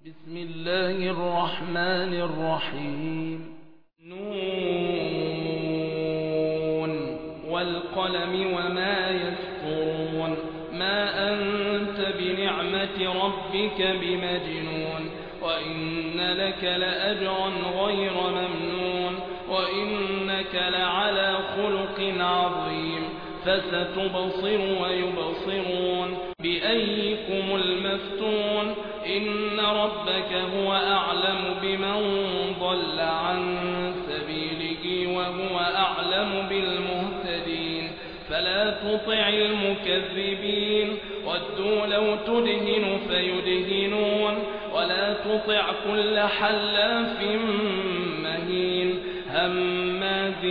بسم الله الرحمن الرحيم. نون والقلم وما يسطرون. ما أنت بنعمة ربك بمجنون. وإن لك لأجرا غير ممنون. وإنك لعلى خلق عظيم. فستبصر ويبصرون بأيكم المفتون. إن ربك هو أعلم بمن ضل عن سبيله وهو أعلم بالمهتدين. فلا تطع المكذبين. ودوا لو تدهن فيدهنون. ولا تطع كل حلاف مهين هماز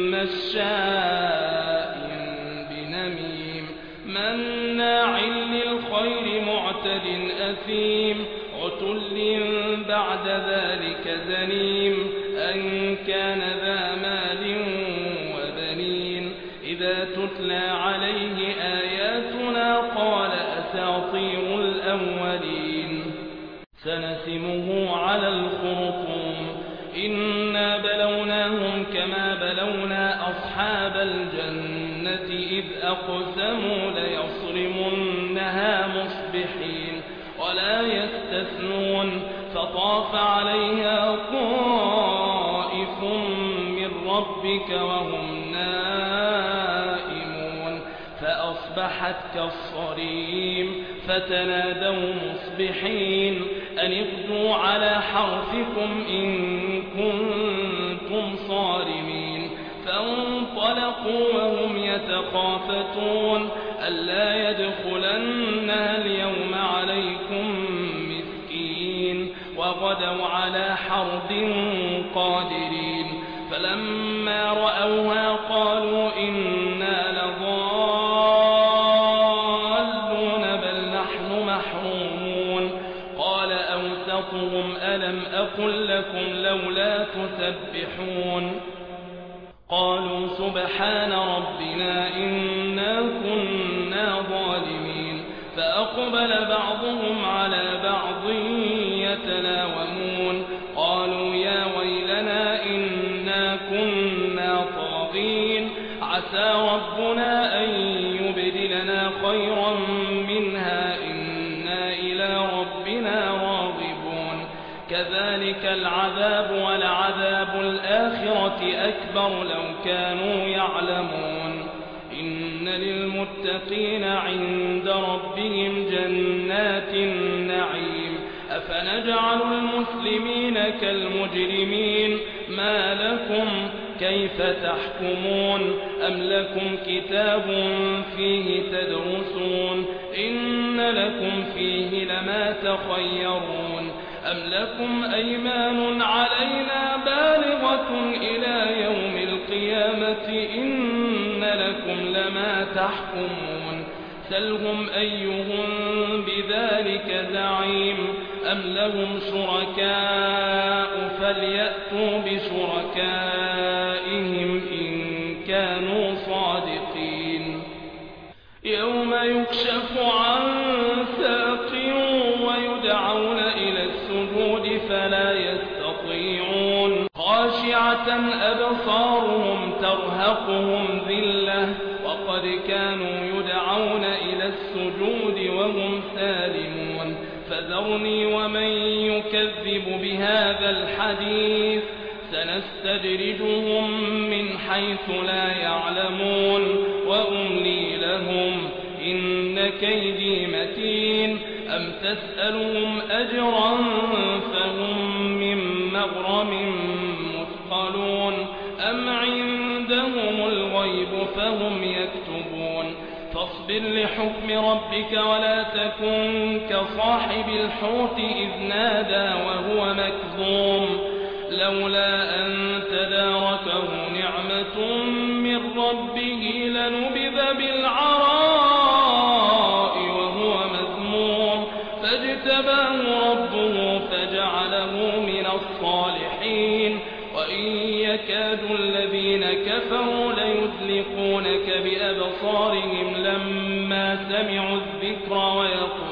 مشاء بنميم مناع للخير معتد أثيم عتل بعد ذلك زنيم أن كان ذا مال وبنين. إذا تتلى عليه آياتنا قال أساطير الأولين. سنسمه على الخرطوم. إنا بلوناهم كما بلونا أصحاب الجنة إذ أقسموا ليصرمنها مصبحين ولا يستثنون. فطاف عليها طائف من ربك وهم نائمون فأصبحت كالصريم. فتنادوا مصبحين أن اغدوا على حرثكم إن كنتم صارمين. فانطلقوا وهم يتخافتون ألا يدخلنها اليوم عليكم مسكين. وغدوا على حرد قادرين. فلما رأوها قالوا إنا لضالون بل نحن محرومون. قال أوسطهم ألم أقل لكم لولا تسبحون. قالوا سبحان ربنا إنا كنا ظالمين. فأقبل بعضهم على بعض يتلاومون. قالوا يا ويلنا إنا كنا طاغين. عسى ربنا أن يبدلنا خيرا منها إنا إلى ربنا راغبون. كذلك العذاب ولعذاب الآخرة أكبر لو كانوا يعلمون. إن للمتقين عند ربهم جنات النعيم. أفنجعل المسلمين كالمجرمين. ما لكم كيف تحكمون. أم لكم كتاب فيه تدرسون. إن لكم فيه لما تخيرون. أم لكم أيمان علينا بالغة إلى يوم القيامة. إن لكم لما تحكمون. سلهم أيهم بذلك زعيم. أم لهم شركاء فليأتوا بشركائهم إن كانوا صادقين. يوم يكشف عن ساق ويدعون إلى السجود فلا يستطيعون. خاشعة أبصارهم ترهقهم ذلة وقد كانوا يدعون إلى السجود وهم سالمون. فذرني ومن يكذب بهذا الحديث سنستدرجهم من حيث لا يعلمون وأملي لهم إن كيدي متين. أم تسألهم أجرا فهم من مغرم مثقلون. أم عندهم الغيب فهم يكتبون. فاصبر لحكم ربك ولا تكن كصاحب الحوت إذ نادى وهو مكظوم. لولا أن تداركه نعمة من ربه لنبذ بالعراء وهو مذموم. فاجتباه ربه فجعله من الصالحين. وإن يكاد الذين كفروا ليزلقونك بأبصارهم لما سمعوا الذكر ويقولون